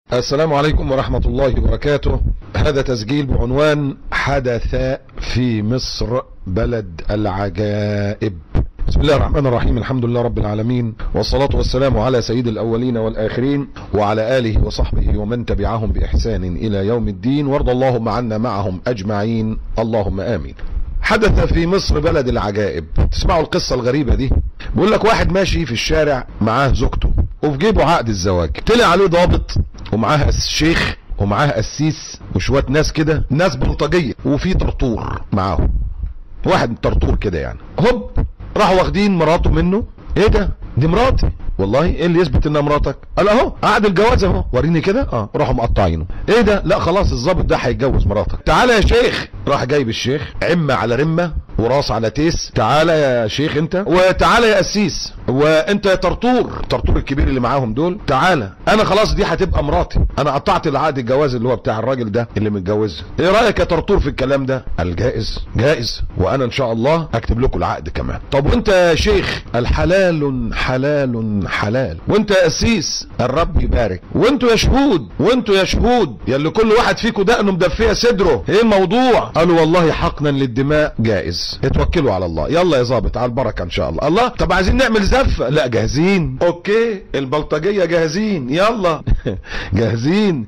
السلام عليكم ورحمة الله وبركاته. هذا تسجيل بعنوان حدث في مصر بلد العجائب. بسم الله الرحمن الرحيم، الحمد لله رب العالمين، والصلاة والسلام على سيد الأولين والآخرين وعلى آله وصحبه ومن تبعهم بإحسان إلى يوم الدين، وارض اللهم عنا معهم أجمعين، اللهم آمين. حدث في مصر بلد العجائب. تسمعوا القصة الغريبة دي؟ بيقول لك واحد ماشي في الشارع معاه زوجته وفي جيبه عقد الزواج، طلع عليه ضابط ومعاه الشيخ ومعاه قسيس وشوية ناس كده، ناس بلطجية، وفي طرطور معاهم، واحد طرطور كده يعني. هوب راحوا واخدين مراته منه. ايه ده؟ دي مراتي. والله ايه اللي يثبت انها مراتك؟ قال اهو عقد الجواز اهو، وريني كده. راحوا مقطعينه. ايه ده؟ لا خلاص الظابط ده هيتجوز مراتك، تعالى يا شيخ. راح جايب الشيخ، عمه على رمه وراس على تيس، تعالى يا شيخ انت، وتعالى يا قسيس، وانت يا طرطور الكبير اللي معاهم دول، تعالى انا خلاص دي هتبقى مراتي، انا قطعت العقد الجواز اللي هو بتاع الراجل ده اللي متجوزها. ايه رايك يا طرطور في الكلام ده؟ قال جائز جائز، وانا ان شاء الله اكتب لكم العقد كمان. طب وانت يا شيخ؟ الحلال حلال حلال. وانت يا قسيس؟ الرب يبارك. وانتوا يا شهود يا اللي كل واحد فيكم دقنه مدفيه صدره، ايه الموضوع؟ قالوا والله حقنا للدماء جائز. اتوكلوا على الله. يلا يا ظابط على البركه ان شاء الله. الله، طب عايزين نعمل زفه؟ لا جاهزين. اوكي البلطجيه جاهزين، يلا جاهزين.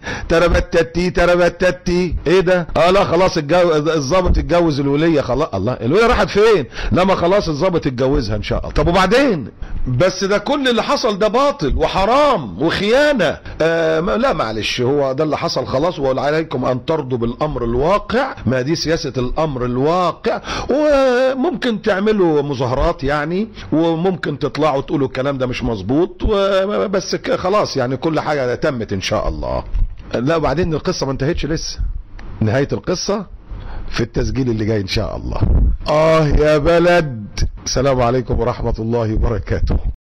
تربتتي. ايه ده؟ لا خلاص الظابط اتجوز الوليه خلاص. الله، الوليه راحت فين؟ لما خلاص الظابط اتجوزها ان شاء الله. طب وبعدين؟ بس ده كل اللي حصل ده باطل وحرام وخيانه. لا معلش، هو ده اللي حصل خلاص، وعليكم ان ترضوا بالامر الواقع. ما دي سياسه الامر الواقع، وممكن تعملوا مظاهرات يعني، وممكن تطلعوا تقولوا الكلام ده مش مظبوط، بس خلاص يعني كل حاجه تمت ان شاء الله. لا وبعدين القصه ما انتهتش لسه، نهايه القصه في التسجيل اللي جاي ان شاء الله. يا بلد. السلام عليكم ورحمه الله وبركاته.